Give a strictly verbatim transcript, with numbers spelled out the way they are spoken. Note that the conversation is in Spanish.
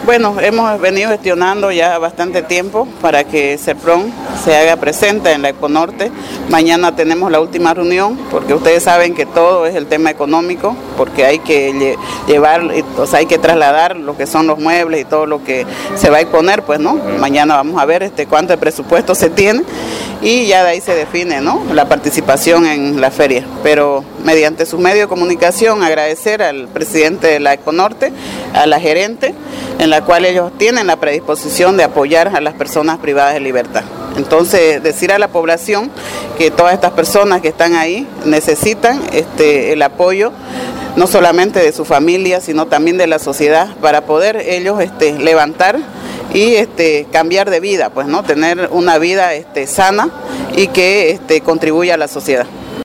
Bueno, hemos venido gestionando ya bastante tiempo para que CERPRON se haga presente en la Econorte. Mañana tenemos la última reunión, porque ustedes saben que todo es el tema económico, porque hay que llevar, o sea, hay que trasladar lo que son los muebles y todo lo que se va a exponer, pues, ¿no? Mañana vamos a ver este cuánto de presupuesto se tiene y ya de ahí se define, ¿no?, la participación en la feria. Pero mediante su medio de comunicación, agradecer al presidente de la Econorte, a la gerente, en la cual ellos tienen la predisposición de apoyar a las personas privadas de libertad. Entonces, decir a la población que todas estas personas que están ahí necesitan este, el apoyo, no solamente de su familia, sino también de la sociedad, para poder ellos este, levantar y este, cambiar de vida, pues, ¿no?, tener una vida este, sana y que este, contribuya a la sociedad.